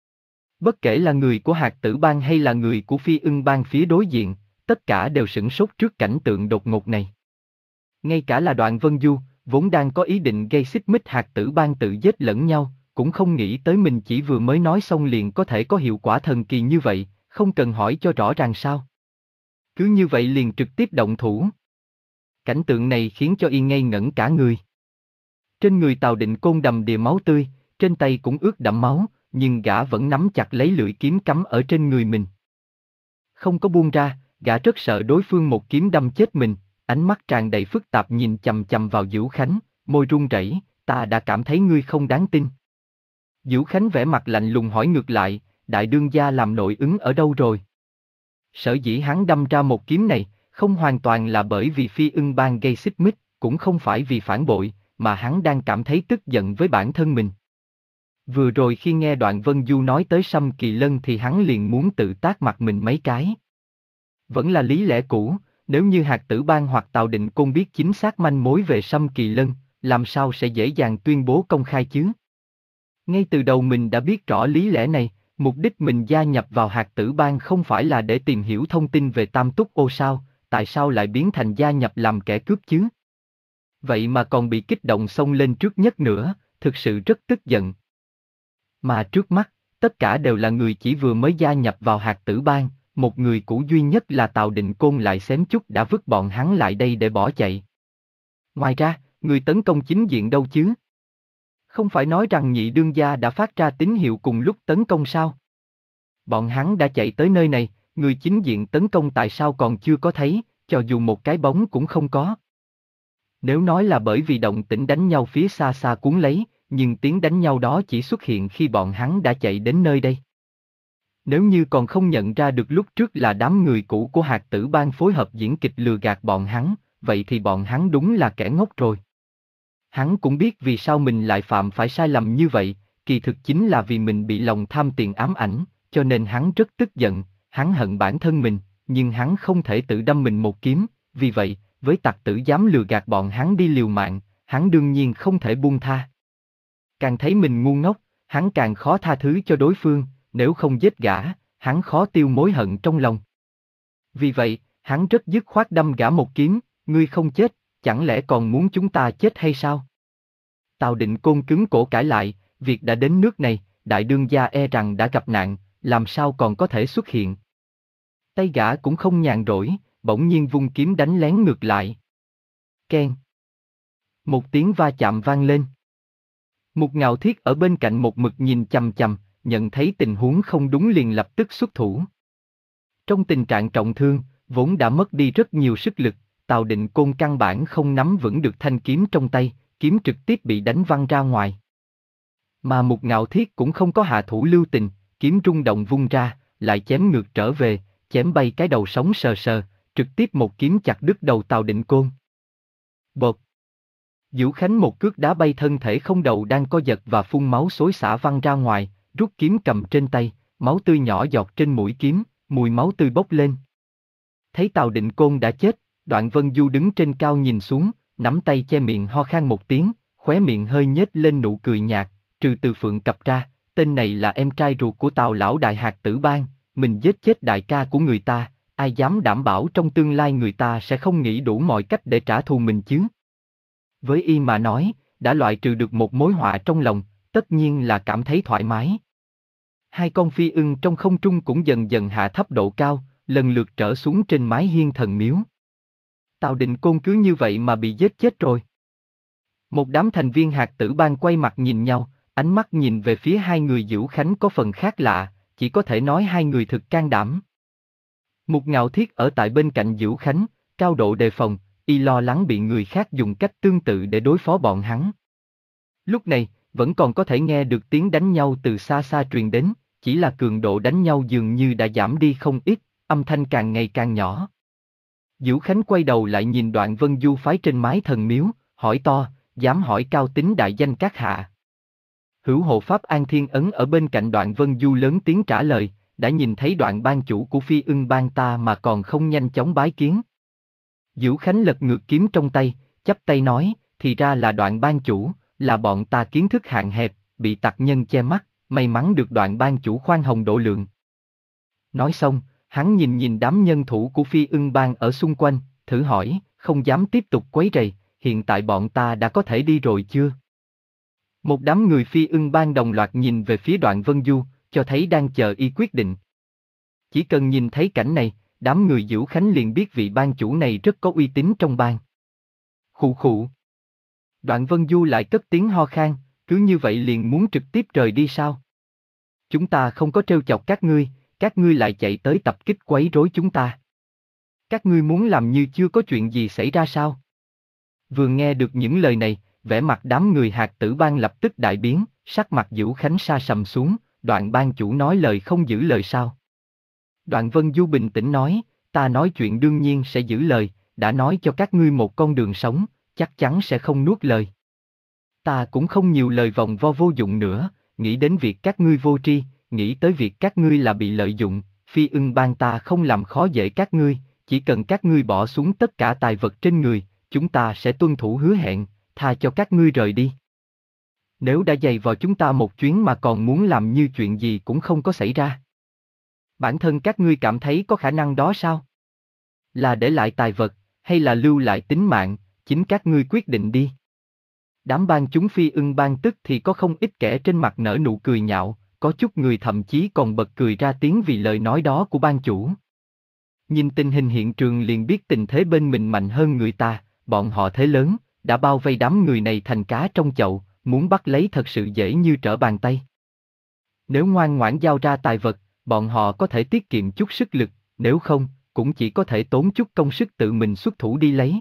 Bất kể là người của Hạt Tử Bang hay là người của Phi Ưng Bang phía đối diện, tất cả đều sửng sốt trước cảnh tượng đột ngột này. Ngay cả là Đoạn Vân Du, vốn đang có ý định gây xích mích Hạt Tử Bang tự giết lẫn nhau, cũng không nghĩ tới mình chỉ vừa mới nói xong liền có thể có hiệu quả thần kỳ như vậy, không cần hỏi cho rõ ràng sao. Cứ như vậy liền trực tiếp động thủ. Cảnh tượng này khiến cho y ngây ngẩn cả người. Trên người Tào Định Côn đầm đìa máu tươi, trên tay cũng ướt đẫm máu, nhưng gã vẫn nắm chặt lấy lưỡi kiếm cắm ở trên người mình. Không có buông ra, gã rất sợ đối phương một kiếm đâm chết mình, ánh mắt tràn đầy phức tạp nhìn chằm chằm vào Dữu Khánh, môi run rẩy, ta đã cảm thấy ngươi không đáng tin. Dữu Khánh vẻ mặt lạnh lùng hỏi ngược lại, đại đương gia làm nội ứng ở đâu rồi? Sở dĩ hắn đâm ra một kiếm này, không hoàn toàn là bởi vì Phi Ưng Bang gây xích mích, cũng không phải vì phản bội, mà hắn đang cảm thấy tức giận với bản thân mình. Vừa rồi khi nghe Đoạn Vân Du nói tới Sâm Kỳ Lân thì hắn liền muốn tự tát mặt mình mấy cái. Vẫn là lý lẽ cũ, nếu như Hạt Tử Bang hoặc Tào Định Côn biết chính xác manh mối về Sâm Kỳ Lân, làm sao sẽ dễ dàng tuyên bố công khai chứ? Ngay từ đầu mình đã biết rõ lý lẽ này, mục đích mình gia nhập vào Hạt Tử Bang không phải là để tìm hiểu thông tin về Tam Túc Ô sao, tại sao lại biến thành gia nhập làm kẻ cướp chứ? Vậy mà còn bị kích động xông lên trước nhất nữa, thực sự rất tức giận. Mà trước mắt, tất cả đều là người chỉ vừa mới gia nhập vào Hạt Tử Bang, một người cũ duy nhất là Tào Định Côn lại xém chút đã vứt bọn hắn lại đây để bỏ chạy. Ngoài ra, người tấn công chính diện đâu chứ? Không phải nói rằng nhị đương gia đã phát ra tín hiệu cùng lúc tấn công sao? Bọn hắn đã chạy tới nơi này, người chính diện tấn công tại sao còn chưa có thấy, cho dù một cái bóng cũng không có. Nếu nói là bởi vì động tĩnh đánh nhau phía xa xa cuốn lấy, nhưng tiếng đánh nhau đó chỉ xuất hiện khi bọn hắn đã chạy đến nơi đây. Nếu như còn không nhận ra được lúc trước là đám người cũ của Hạt Tử Bang phối hợp diễn kịch lừa gạt bọn hắn, vậy thì bọn hắn đúng là kẻ ngốc rồi. Hắn cũng biết vì sao mình lại phạm phải sai lầm như vậy, kỳ thực chính là vì mình bị lòng tham tiền ám ảnh, cho nên hắn rất tức giận, hắn hận bản thân mình, nhưng hắn không thể tự đâm mình một kiếm, vì vậy, với tặc tử dám lừa gạt bọn hắn đi liều mạng, hắn đương nhiên không thể buông tha. Càng thấy mình ngu ngốc, hắn càng khó tha thứ cho đối phương, nếu không giết gã, hắn khó tiêu mối hận trong lòng. Vì vậy, hắn rất dứt khoát đâm gã một kiếm, ngươi không chết, chẳng lẽ còn muốn chúng ta chết hay sao? Tào Định Côn cứng cổ cãi lại, việc đã đến nước này, đại đương gia e rằng đã gặp nạn, làm sao còn có thể xuất hiện. Tay gã cũng không nhàn rỗi, bỗng nhiên vung kiếm đánh lén ngược lại. Keng. Một tiếng va chạm vang lên. Mục Ngạo Thiết ở bên cạnh một mực nhìn chằm chằm, nhận thấy tình huống không đúng liền lập tức xuất thủ. Trong tình trạng trọng thương, vốn đã mất đi rất nhiều sức lực, Tào Định Côn căn bản không nắm vững được thanh kiếm trong tay, kiếm trực tiếp bị đánh văng ra ngoài. Mà Mục Ngạo Thiết cũng không có hạ thủ lưu tình, kiếm rung động vung ra, lại chém ngược trở về, chém bay cái đầu sống sờ sờ, trực tiếp một kiếm chặt đứt đầu Tào Định Côn. Bột. Vũ Khánh một cước đá bay thân thể không đầu đang co giật và phun máu xối xả văng ra ngoài, rút kiếm cầm trên tay, máu tươi nhỏ giọt trên mũi kiếm, mùi máu tươi bốc lên. Thấy Tào Định Côn đã chết, Đoạn Vân Du đứng trên cao nhìn xuống, nắm tay che miệng ho khan một tiếng, khóe miệng hơi nhếch lên nụ cười nhạt, trừ Từ Phượng cập ra, tên này là em trai ruột của Tào lão đại Hạt Tử Bang, mình giết chết đại ca của người ta, ai dám đảm bảo trong tương lai người ta sẽ không nghĩ đủ mọi cách để trả thù mình chứ? Với y mà nói, đã loại trừ được một mối họa trong lòng, tất nhiên là cảm thấy thoải mái. Hai con phi ưng trong không trung cũng dần dần hạ thấp độ cao, lần lượt trở xuống trên mái hiên thần miếu. Tào Định Côn cứ như vậy mà bị giết chết rồi. Một đám thành viên Hạt Tử Bang quay mặt nhìn nhau, ánh mắt nhìn về phía hai người Dữu Khánh có phần khác lạ, chỉ có thể nói hai người thực can đảm. Mục Ngạo Thiết ở tại bên cạnh Dữu Khánh, cao độ đề phòng, y lo lắng bị người khác dùng cách tương tự để đối phó bọn hắn. Lúc này, vẫn còn có thể nghe được tiếng đánh nhau từ xa xa truyền đến, chỉ là cường độ đánh nhau dường như đã giảm đi không ít, âm thanh càng ngày càng nhỏ. Dữu Khánh quay đầu lại nhìn Đoạn Vân Du phái trên mái thần miếu, hỏi to, dám hỏi cao tính đại danh các hạ. Hữu hộ pháp An Thiên Ấn ở bên cạnh Đoạn Vân Du lớn tiếng trả lời, đã nhìn thấy Đoạn bang chủ của Phi Ưng bang ta mà còn không nhanh chóng bái kiến. Dữu Khánh lật ngược kiếm trong tay, chắp tay nói, thì ra là Đoạn bang chủ, là bọn ta kiến thức hạn hẹp, bị tặc nhân che mắt, may mắn được Đoạn bang chủ khoan hồng độ lượng. Nói xong, hắn nhìn nhìn đám nhân thủ của Phi Ưng bang ở xung quanh, thử hỏi, không dám tiếp tục quấy rầy, hiện tại bọn ta đã có thể đi rồi chưa? Một đám người Phi Ưng bang đồng loạt nhìn về phía Đoạn Vân Du, cho thấy đang chờ y quyết định. Chỉ cần nhìn thấy cảnh này, đám người Dữu Khánh liền biết vị bang chủ này rất có uy tín trong bang. Khụ khụ. Đoạn Vân Du lại cất tiếng ho khan, cứ như vậy liền muốn trực tiếp rời đi sao? Chúng ta không có trêu chọc các ngươi, các ngươi lại chạy tới tập kích quấy rối chúng ta. Các ngươi muốn làm như chưa có chuyện gì xảy ra sao? Vừa nghe được những lời này, vẻ mặt đám người Hạt Tử Bang lập tức đại biến, sắc mặt Dữu Khánh sa sầm xuống, Đoạn bang chủ nói lời không giữ lời sao? Đoạn Vân Du bình tĩnh nói, ta nói chuyện đương nhiên sẽ giữ lời, đã nói cho các ngươi một con đường sống, chắc chắn sẽ không nuốt lời. Ta cũng không nhiều lời vòng vo vô dụng nữa, nghĩ đến việc các ngươi vô tri, nghĩ tới việc các ngươi là bị lợi dụng, Phi Ưng bang ta không làm khó dễ các ngươi, chỉ cần các ngươi bỏ xuống tất cả tài vật trên người, chúng ta sẽ tuân thủ hứa hẹn, tha cho các ngươi rời đi. Nếu đã giày vò chúng ta một chuyến mà còn muốn làm như chuyện gì cũng không có xảy ra. Bản thân các ngươi cảm thấy có khả năng đó sao? Là để lại tài vật, hay là lưu lại tính mạng, chính các ngươi quyết định đi. Đám bang chúng Phi Ưng bang tức thì có không ít kẻ trên mặt nở nụ cười nhạo, có chút người thậm chí còn bật cười ra tiếng vì lời nói đó của bang chủ. Nhìn tình hình hiện trường liền biết tình thế bên mình mạnh hơn người ta, bọn họ thế lớn, đã bao vây đám người này thành cá trong chậu, muốn bắt lấy thật sự dễ như trở bàn tay. Nếu ngoan ngoãn giao ra tài vật, bọn họ có thể tiết kiệm chút sức lực, nếu không, cũng chỉ có thể tốn chút công sức tự mình xuất thủ đi lấy.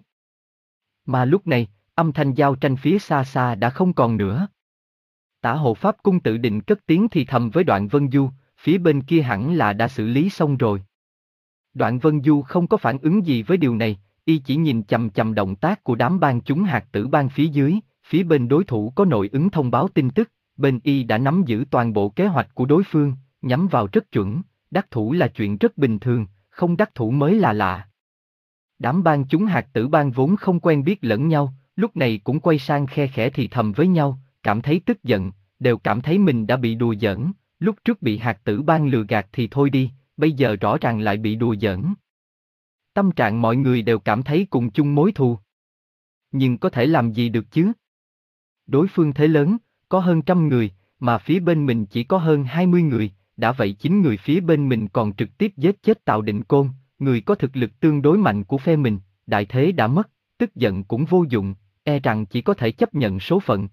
Mà lúc này, âm thanh giao tranh phía xa xa đã không còn nữa. Tả hộ pháp cung tự định cất tiếng thì thầm với Đoạn Vân Du, phía bên kia hẳn là đã xử lý xong rồi. Đoạn Vân Du không có phản ứng gì với điều này, y chỉ nhìn chằm chằm động tác của đám bang chúng hạt tử bang phía dưới, phía bên đối thủ có nội ứng thông báo tin tức, bên y đã nắm giữ toàn bộ kế hoạch của đối phương, nhắm vào rất chuẩn, đắc thủ là chuyện rất bình thường, không đắc thủ mới là lạ. Đám bang chúng hạt tử bang vốn không quen biết lẫn nhau, lúc này cũng quay sang khe khẽ thì thầm với nhau, cảm thấy tức giận, đều cảm thấy mình đã bị đùa giỡn, lúc trước bị hạt tử bang lừa gạt thì thôi đi, bây giờ rõ ràng lại bị đùa giỡn. Tâm trạng mọi người đều cảm thấy cùng chung mối thù. Nhưng có thể làm gì được chứ? Đối phương thế lớn, có hơn trăm người, mà phía bên mình chỉ có hơn hai mươi người, đã vậy chính người phía bên mình còn trực tiếp giết chết Tào Định Côn, người có thực lực tương đối mạnh của phe mình, đại thế đã mất, tức giận cũng vô dụng, e rằng chỉ có thể chấp nhận số phận.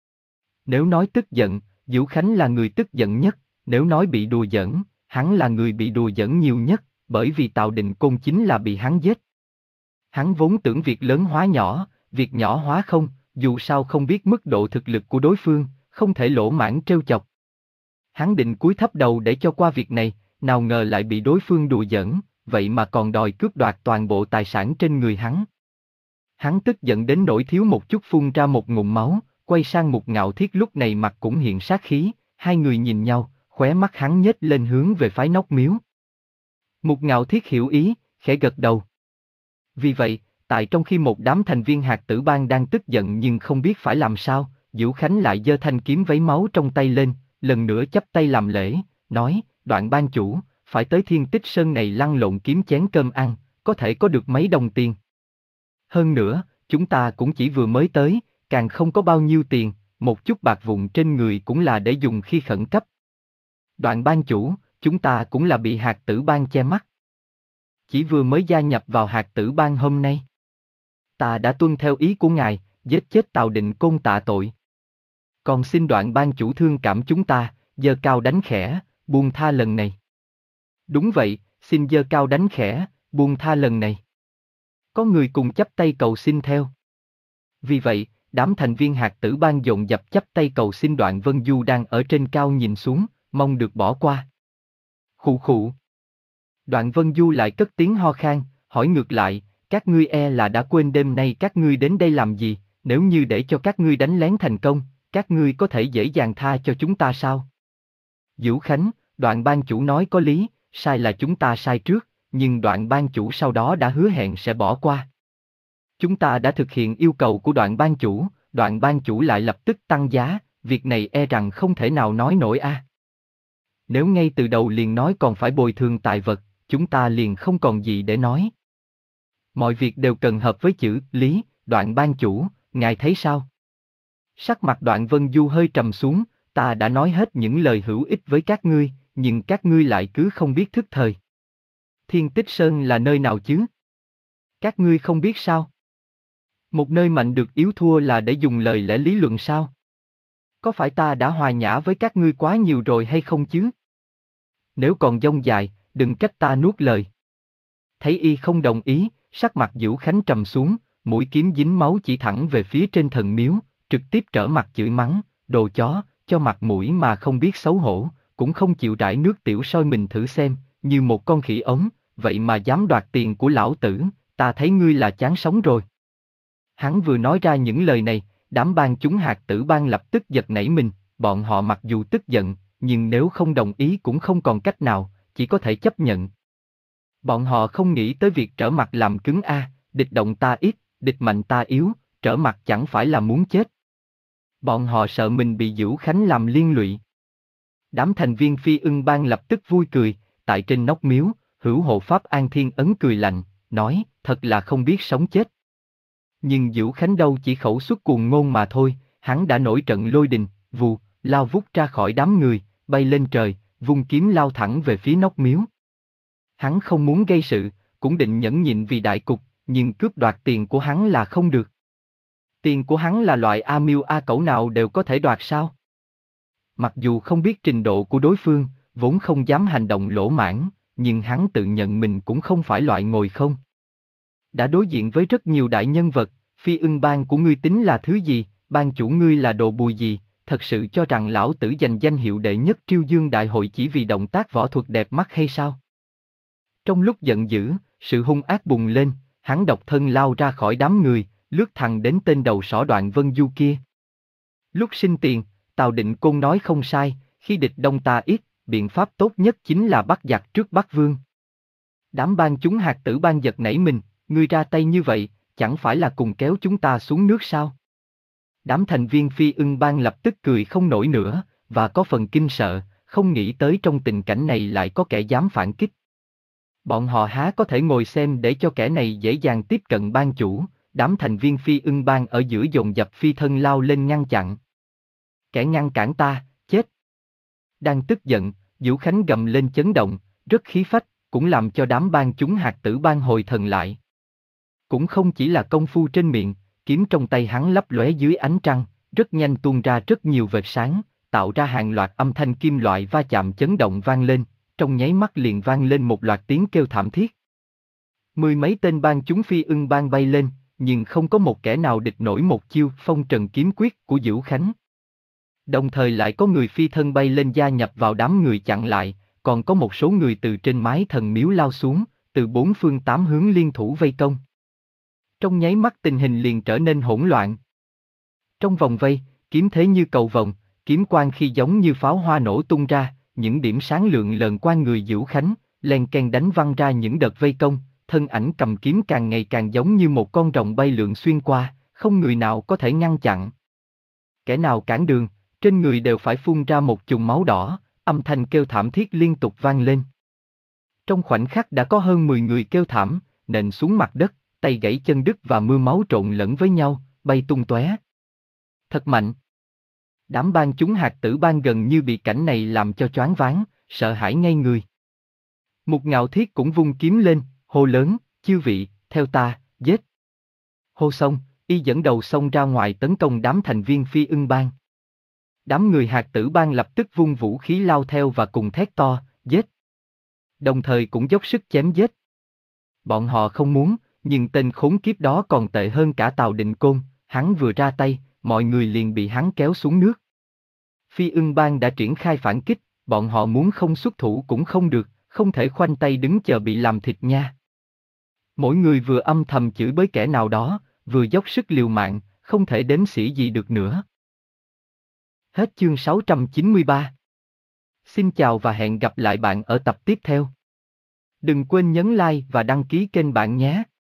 Nếu nói tức giận, Diệu Khánh là người tức giận nhất, nếu nói bị đùa giỡn, hắn là người bị đùa giỡn nhiều nhất, bởi vì Tào Định Côn chính là bị hắn giết. Hắn vốn tưởng việc lớn hóa nhỏ, việc nhỏ hóa không, dù sao không biết mức độ thực lực của đối phương, không thể lỗ mãng trêu chọc. Hắn định cúi thấp đầu để cho qua việc này, nào ngờ lại bị đối phương đùa giỡn, vậy mà còn đòi cướp đoạt toàn bộ tài sản trên người hắn. Hắn tức giận đến nỗi thiếu một chút phun ra một ngụm máu, quay sang Mục Ngạo Thiết lúc này mặt cũng hiện sát khí, hai người nhìn nhau, khóe mắt hắn nhếch lên hướng về phái Nóc Miếu. Mục Ngạo Thiết hiểu ý, khẽ gật đầu. Vì vậy, tại trong khi một đám thành viên hạt tử bang đang tức giận nhưng không biết phải làm sao, Diệu Khánh lại giơ thanh kiếm vấy máu trong tay lên, lần nữa chắp tay làm lễ, nói, Đoạn ban chủ, phải tới Thiên Tích Sơn này lăn lộn kiếm chén cơm ăn, có thể có được mấy đồng tiền. Hơn nữa, chúng ta cũng chỉ vừa mới tới, càng không có bao nhiêu tiền, một chút bạc vụn trên người cũng là để dùng khi khẩn cấp. Đoạn ban chủ, chúng ta cũng là bị hạt tử bang che mắt. Chỉ vừa mới gia nhập vào hạt tử bang hôm nay. Ta đã tuân theo ý của ngài, giết chết Tào Định Côn tạ tội. Còn xin Đoạn ban chủ thương cảm chúng ta, giơ cao đánh khẽ, buông tha lần này. Đúng vậy, xin giơ cao đánh khẽ, buông tha lần này. Có người cùng chắp tay cầu xin theo. Vì vậy, đám thành viên hạt tử bang dồn dập chắp tay cầu xin Đoạn Vân Du đang ở trên cao nhìn xuống, mong được bỏ qua. Khụ khụ. Đoạn Vân Du lại cất tiếng ho khan, hỏi ngược lại, các ngươi e là đã quên đêm nay các ngươi đến đây làm gì, nếu như để cho các ngươi đánh lén thành công, các ngươi có thể dễ dàng tha cho chúng ta sao? Diệu Khánh, Đoạn ban chủ nói có lý, sai là chúng ta sai trước, nhưng Đoạn ban chủ sau đó đã hứa hẹn sẽ bỏ qua. Chúng ta đã thực hiện yêu cầu của Đoạn ban chủ, Đoạn ban chủ lại lập tức tăng giá, việc này e rằng không thể nào nói nổi a. À. Nếu ngay từ đầu liền nói còn phải bồi thường tài vật, chúng ta liền không còn gì để nói. Mọi việc đều cần hợp với chữ lý, Đoạn ban chủ, ngài thấy sao? Sắc mặt Đoạn Vân Du hơi trầm xuống, ta đã nói hết những lời hữu ích với các ngươi, nhưng các ngươi lại cứ không biết thức thời. Thiên Tích Sơn là nơi nào chứ? Các ngươi không biết sao? Một nơi mạnh được yếu thua là để dùng lời lẽ lý luận sao? Có phải ta đã hòa nhã với các ngươi quá nhiều rồi hay không chứ? Nếu còn dông dài, đừng trách ta nuốt lời. Thấy y không đồng ý, sắc mặt Diệu Khánh trầm xuống, mũi kiếm dính máu chỉ thẳng về phía trên thần miếu, trực tiếp trở mặt chửi mắng, đồ chó, cho mặt mũi mà không biết xấu hổ, cũng không chịu rải nước tiểu soi mình thử xem, như một con khỉ ống, vậy mà dám đoạt tiền của lão tử, ta thấy ngươi là chán sống rồi. Hắn vừa nói ra những lời này, đám bang chúng hạt tử bang lập tức giật nảy mình, bọn họ mặc dù tức giận, nhưng nếu không đồng ý cũng không còn cách nào, chỉ có thể chấp nhận. Bọn họ không nghĩ tới việc trở mặt làm cứng a, địch động ta ít, địch mạnh ta yếu, trở mặt chẳng phải là muốn chết. Bọn họ sợ mình bị Diệu Khánh làm liên lụy. Đám thành viên Phi Ưng bang lập tức vui cười, tại trên nóc miếu, hữu hộ pháp An Thiên Ấn cười lạnh, nói, thật là không biết sống chết. Nhưng Diệu Khánh đâu chỉ khẩu xuất cuồng ngôn mà thôi, hắn đã nổi trận lôi đình, vù, lao vút ra khỏi đám người, bay lên trời, vung kiếm lao thẳng về phía nóc miếu. Hắn không muốn gây sự, cũng định nhẫn nhịn vì đại cục, nhưng cướp đoạt tiền của hắn là không được. Tiền của hắn là loại A miêu A cẩu nào đều có thể đoạt sao? Mặc dù không biết trình độ của đối phương, vốn không dám hành động lỗ mãng, nhưng hắn tự nhận mình cũng không phải loại ngồi không. Đã đối diện với rất nhiều đại nhân vật, Phi Ưng bang của ngươi tính là thứ gì, ban chủ ngươi là đồ bùi gì, thân thật sự cho rằng lão tử giành danh hiệu đệ nhất Triêu Dương Đại Hội chỉ vì động tác võ thuật đẹp mắt hay sao? Trong lúc giận dữ, sự hung ác bùng lên, hắn độc thân lao ra khỏi đám người, lướt thẳng đến tên đầu sỏ Đoạn Vân Du kia. Lúc sinh tiền, Tào Định Côn nói không sai, khi địch đông ta ít, biện pháp tốt nhất chính là bắt giặc trước bắt vương. Đám bang chúng hạt tử bang giật nảy mình, ngươi ra tay như vậy, chẳng phải là cùng kéo chúng ta xuống nước sao? Đám thành viên Phi Ưng bang lập tức cười không nổi nữa, và có phần kinh sợ, không nghĩ tới trong tình cảnh này lại có kẻ dám phản kích. Bọn họ há có thể ngồi xem để cho kẻ này dễ dàng tiếp cận bang chủ, đám thành viên Phi Ưng bang ở giữa dồn dập phi thân lao lên ngăn chặn. Kẻ ngăn cản ta, chết! Đang tức giận, Vũ Khánh gầm lên chấn động, rất khí phách, cũng làm cho đám bang chúng hạt tử bang hồi thần lại. Cũng không chỉ là công phu trên miệng, kiếm trong tay hắn lấp lóe dưới ánh trăng, rất nhanh tuôn ra rất nhiều vệt sáng, tạo ra hàng loạt âm thanh kim loại va chạm chấn động vang lên, trong nháy mắt liền vang lên một loạt tiếng kêu thảm thiết. Mười mấy tên bang chúng Phi Ưng bang bay lên, nhưng không có một kẻ nào địch nổi một chiêu phong trần kiếm quyết của Vũ Khánh. Đồng thời lại có người phi thân bay lên gia nhập vào đám người chặn lại, còn có một số người từ trên mái thần miếu lao xuống, từ bốn phương tám hướng liên thủ vây công. Trong nháy mắt tình hình liền trở nên hỗn loạn. Trong vòng vây, kiếm thế như cầu vồng, kiếm quang khi giống như pháo hoa nổ tung ra, những điểm sáng lượn lờ qua người Vũ Khánh, len ken đánh văng ra những đợt vây công, thân ảnh cầm kiếm càng ngày càng giống như một con rồng bay lượn xuyên qua, không người nào có thể ngăn chặn. Kẻ nào cản đường, trên người đều phải phun ra một chùm máu đỏ, âm thanh kêu thảm thiết liên tục vang lên. Trong khoảnh khắc đã có hơn mười người kêu thảm, nện xuống mặt đất, tay gãy chân đứt và mưa máu trộn lẫn với nhau, bay tung tóe. Thật mạnh. Đám bang chúng hạt tử bang gần như bị cảnh này làm cho choáng váng, sợ hãi ngay người. Mục Ngạo Thiết cũng vung kiếm lên, hô lớn, chư vị, theo ta, giết. Hô xong, y dẫn đầu xông ra ngoài tấn công đám thành viên Phi Ưng bang. Đám người hạt tử bang lập tức vung vũ khí lao theo và cùng thét to, giết. Đồng thời cũng dốc sức chém giết. Bọn họ không muốn, nhưng tên khốn kiếp đó còn tệ hơn cả Tào Định Côn, hắn vừa ra tay, mọi người liền bị hắn kéo xuống nước. Phi Ưng bang đã triển khai phản kích, bọn họ muốn không xuất thủ cũng không được, không thể khoanh tay đứng chờ bị làm thịt nha. Mỗi người vừa âm thầm chửi bới kẻ nào đó, vừa dốc sức liều mạng, không thể đếm xỉa gì được nữa. Hết chương sáu trăm chín mươi ba. Xin chào và hẹn gặp lại bạn ở tập tiếp theo. Đừng quên nhấn like và đăng ký kênh bạn nhé.